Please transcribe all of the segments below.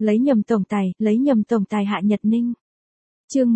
lấy nhầm tổng tài Hạ Nhật Ninh. Chương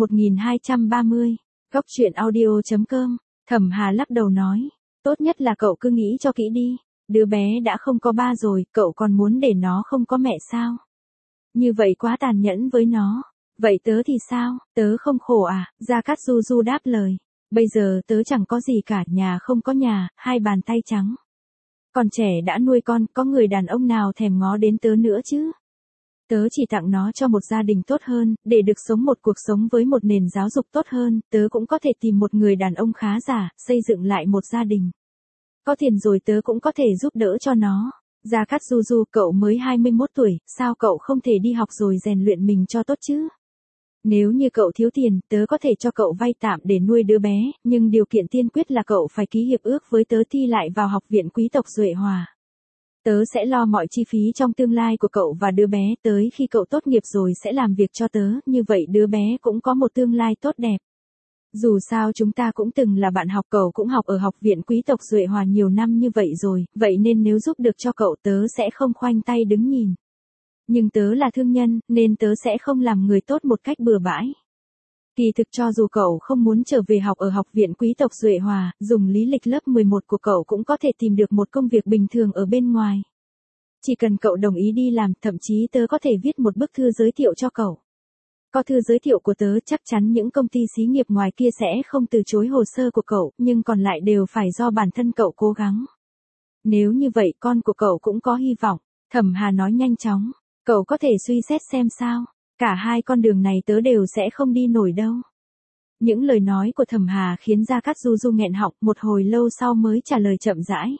1230, góc truyện audio.com. Thẩm Hà lắc đầu nói, tốt nhất là cậu cứ nghĩ cho kỹ đi, đứa bé đã không có ba rồi, cậu còn muốn để nó không có mẹ sao? Như vậy quá tàn nhẫn với nó. Vậy tớ thì sao, tớ không khổ à? Gia Cát Du Du đáp lời. Bây giờ tớ chẳng có gì cả, nhà không có nhà, hai bàn tay trắng. Còn trẻ đã nuôi con, có người đàn ông nào thèm ngó đến tớ nữa chứ? Tớ chỉ tặng nó cho một gia đình tốt hơn, để được sống một cuộc sống với một nền giáo dục tốt hơn, tớ cũng có thể tìm một người đàn ông khá giả, xây dựng lại một gia đình. Có tiền rồi tớ cũng có thể giúp đỡ cho nó. Gia Cát Du Du, cậu mới 21 tuổi, sao cậu không thể đi học rồi rèn luyện mình cho tốt chứ? Nếu như cậu thiếu tiền, tớ có thể cho cậu vay tạm để nuôi đứa bé, nhưng điều kiện tiên quyết là cậu phải ký hiệp ước với tớ thi lại vào Học viện Quý tộc Duệ Hòa. Tớ sẽ lo mọi chi phí trong tương lai của cậu và đứa bé, tới khi cậu tốt nghiệp rồi sẽ làm việc cho tớ, như vậy đứa bé cũng có một tương lai tốt đẹp. Dù sao chúng ta cũng từng là bạn học, cậu cũng học ở Học viện Quý tộc Duệ Hòa nhiều năm như vậy rồi, vậy nên nếu giúp được cho cậu tớ sẽ không khoanh tay đứng nhìn. Nhưng tớ là thương nhân, nên tớ sẽ không làm người tốt một cách bừa bãi. Kỳ thực cho dù cậu không muốn trở về học ở Học viện Quý tộc Duệ Hòa, dùng lý lịch lớp 11 của cậu cũng có thể tìm được một công việc bình thường ở bên ngoài. Chỉ cần cậu đồng ý đi làm, thậm chí tớ có thể viết một bức thư giới thiệu cho cậu. Có thư giới thiệu của tớ, chắc chắn những công ty xí nghiệp ngoài kia sẽ không từ chối hồ sơ của cậu, nhưng còn lại đều phải do bản thân cậu cố gắng. Nếu như vậy con của cậu cũng có hy vọng. Thẩm Hà nói nhanh chóng, cậu có thể suy xét xem sao. Cả hai con đường này tớ đều sẽ không đi nổi đâu. Những lời nói của Thẩm Hà khiến Gia Cát Du Du nghẹn họng, một hồi lâu sau mới trả lời chậm rãi.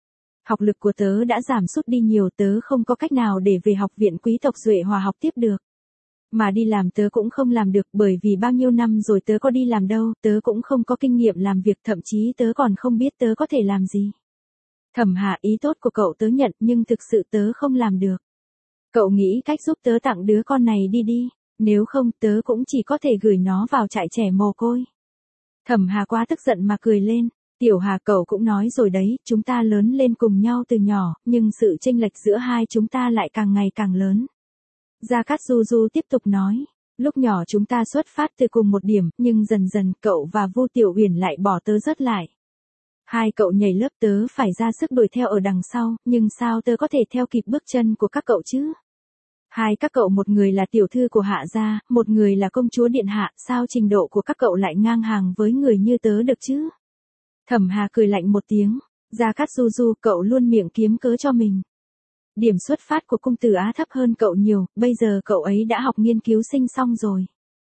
Học lực của tớ đã giảm sút đi nhiều, tớ không có cách nào để về Học viện Quý tộc Duệ Hòa học tiếp được. Mà đi làm tớ cũng không làm được, bởi vì bao nhiêu năm rồi tớ có đi làm đâu, tớ cũng không có kinh nghiệm làm việc, thậm chí tớ còn không biết tớ có thể làm gì. Thẩm Hà, ý tốt của cậu tớ nhận, nhưng thực sự tớ không làm được. Cậu nghĩ cách giúp tớ tặng đứa con này đi, nếu không tớ cũng chỉ có thể gửi nó vào trại trẻ mồ côi. Thẩm Hà quá tức giận mà cười lên, Tiểu Hà, cậu cũng nói rồi đấy, chúng ta lớn lên cùng nhau từ nhỏ, nhưng sự chênh lệch giữa hai chúng ta lại càng ngày càng lớn. Gia Cát Du Du tiếp tục nói, lúc nhỏ chúng ta xuất phát từ cùng một điểm, nhưng dần dần cậu và Vu Tiểu Uyển lại bỏ tớ rớt lại. Hai cậu nhảy lớp, tớ phải ra sức đuổi theo ở đằng sau, nhưng sao tớ có thể theo kịp bước chân của các cậu chứ? Hai các cậu, một người là tiểu thư của Hạ gia, một người là công chúa điện hạ, sao trình độ của các cậu lại ngang hàng với người như tớ được chứ? Thẩm Hà cười lạnh một tiếng, Gia Cát Du Du, cậu luôn miệng kiếm cớ cho mình. Điểm xuất phát của cung tử Á thấp hơn cậu nhiều, bây giờ cậu ấy đã học nghiên cứu sinh xong rồi.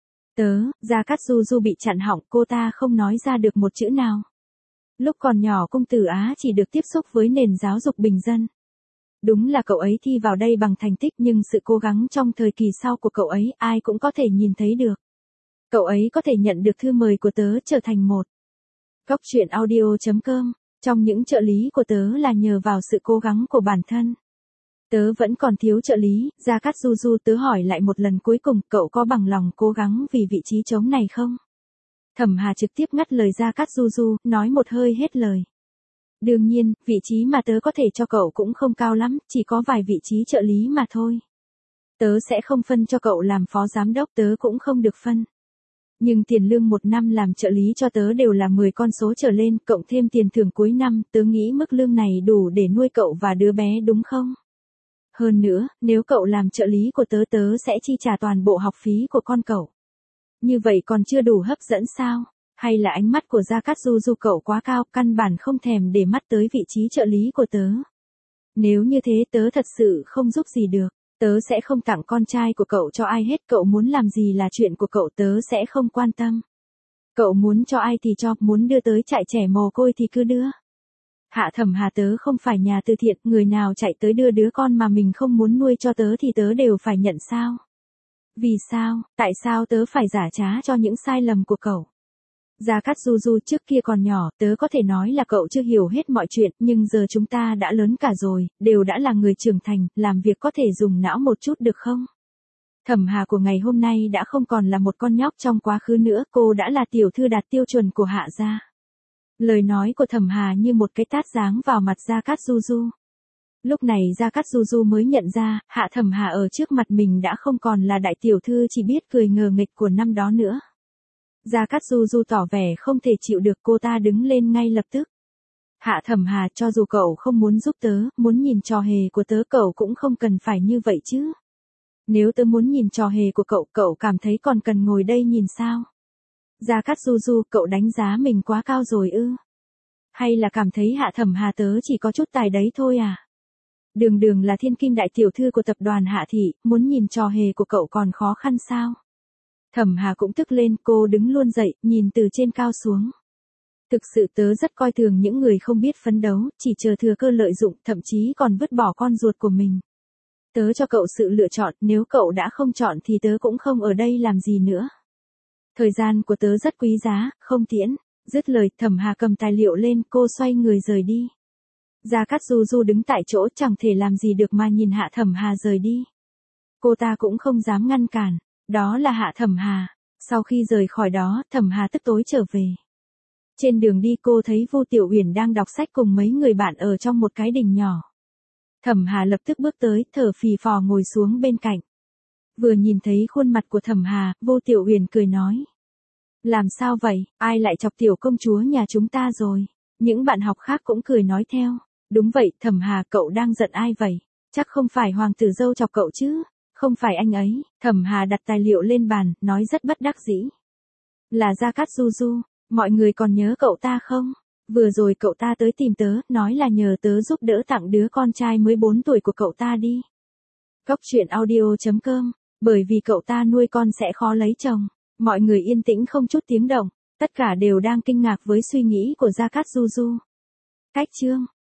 Gia Cát Du Du bị chặn họng, cô ta không nói ra được một chữ nào. Lúc còn nhỏ cung tử Á chỉ được tiếp xúc với nền giáo dục bình dân. Đúng là cậu ấy thi vào đây bằng thành tích, nhưng sự cố gắng trong thời kỳ sau của cậu ấy ai cũng có thể nhìn thấy được. Cậu ấy có thể nhận được thư mời của tớ trở thành một góc truyện audio.com. Trong những trợ lý của tớ là nhờ vào sự cố gắng của bản thân. Tớ vẫn còn thiếu trợ lý. Gia Cát Du Du, tớ hỏi lại một lần cuối cùng, cậu có bằng lòng cố gắng vì vị trí trống này không? Thẩm Hà trực tiếp ngắt lời Gia Cát Du Du, nói một hơi hết lời. Đương nhiên, vị trí mà tớ có thể cho cậu cũng không cao lắm, chỉ có vài vị trí trợ lý mà thôi. Tớ sẽ không phân cho cậu làm phó giám đốc, tớ cũng không được phân. Nhưng tiền lương một năm làm trợ lý cho tớ đều là 10 con số trở lên, cộng thêm tiền thưởng cuối năm, tớ nghĩ mức lương này đủ để nuôi cậu và đứa bé đúng không? Hơn nữa, nếu cậu làm trợ lý của tớ, tớ sẽ chi trả toàn bộ học phí của con cậu. Như vậy còn chưa đủ hấp dẫn sao? Hay là ánh mắt của Gia Cát Du Du cậu quá cao, căn bản không thèm để mắt tới vị trí trợ lý của tớ? Nếu như thế tớ thật sự không giúp gì được. Tớ sẽ không tặng con trai của cậu cho ai hết, cậu muốn làm gì là chuyện của cậu, tớ sẽ không quan tâm. Cậu muốn cho ai thì cho, muốn đưa tới trại trẻ mồ côi thì cứ đưa. Hạ Thẩm Hà, tớ không phải nhà từ thiện, người nào chạy tới đưa đứa con mà mình không muốn nuôi cho tớ thì tớ đều phải nhận sao? Vì sao, tại sao tớ phải giả trá cho những sai lầm của cậu? Gia Cát Du Du, trước kia còn nhỏ, tớ có thể nói là cậu chưa hiểu hết mọi chuyện, nhưng giờ chúng ta đã lớn cả rồi, đều đã là người trưởng thành, làm việc có thể dùng não một chút được không? Thẩm Hà của ngày hôm nay đã không còn là một con nhóc trong quá khứ nữa, cô đã là tiểu thư đạt tiêu chuẩn của Hạ gia. Lời nói của Thẩm Hà như một cái tát giáng vào mặt Gia Cát Du Du. Lúc này Gia Cát Du Du mới nhận ra, Hạ Thẩm Hà ở trước mặt mình đã không còn là đại tiểu thư chỉ biết cười ngờ nghịch của năm đó nữa. Gia Cát Du Du tỏ vẻ không thể chịu được, cô ta đứng lên ngay lập tức. Hạ Thẩm Hà, cho dù cậu không muốn giúp tớ, muốn nhìn trò hề của tớ cậu cũng không cần phải như vậy chứ. Nếu tớ muốn nhìn trò hề của cậu, cậu cảm thấy còn cần ngồi đây nhìn sao? Gia Cát Du Du, cậu đánh giá mình quá cao rồi ư? Hay là cảm thấy Hạ Thẩm Hà tớ chỉ có chút tài đấy thôi à? Đường Đường là thiên kim đại tiểu thư của tập đoàn Hạ Thị, muốn nhìn trò hề của cậu còn khó khăn sao? Thẩm Hà cũng tức lên, cô đứng luôn dậy, nhìn từ trên cao xuống. Thực sự tớ rất coi thường những người không biết phấn đấu, chỉ chờ thừa cơ lợi dụng, thậm chí còn vứt bỏ con ruột của mình. Tớ cho cậu sự lựa chọn, nếu cậu đã không chọn thì tớ cũng không ở đây làm gì nữa. Thời gian của tớ rất quý giá, không tiễn. Dứt lời, Thẩm Hà cầm tài liệu lên, cô xoay người rời đi. Gia Cát Du Du đứng tại chỗ chẳng thể làm gì được mà nhìn Hạ Thẩm Hà rời đi. Cô ta cũng không dám ngăn cản, đó là Hạ Thẩm Hà. Sau khi rời khỏi đó, Thẩm Hà tức tối trở về. Trên đường đi cô thấy Vu Tiểu Uyển đang đọc sách cùng mấy người bạn ở trong một cái đình nhỏ. Thẩm Hà lập tức bước tới, thở phì phò ngồi xuống bên cạnh. Vừa nhìn thấy khuôn mặt của Thẩm Hà, Vu Tiểu Uyển cười nói. Làm sao vậy, ai lại chọc tiểu công chúa nhà chúng ta rồi? Những bạn học khác cũng cười nói theo. Đúng vậy, Thẩm Hà, cậu đang giận ai vậy? Chắc không phải hoàng tử dâu chọc cậu chứ? Không phải anh ấy. Thẩm Hà đặt tài liệu lên bàn, nói rất bất đắc dĩ. Là Gia Cát Du Du, mọi người còn nhớ cậu ta không? Vừa rồi cậu ta tới tìm tớ, nói là nhờ tớ giúp đỡ tặng đứa con trai mới 4 tuổi của cậu ta đi. Cốc truyện audio.com, bởi vì cậu ta nuôi con sẽ khó lấy chồng. Mọi người yên tĩnh không chút tiếng động, tất cả đều đang kinh ngạc với suy nghĩ của Gia Cát Du Du. Cách chương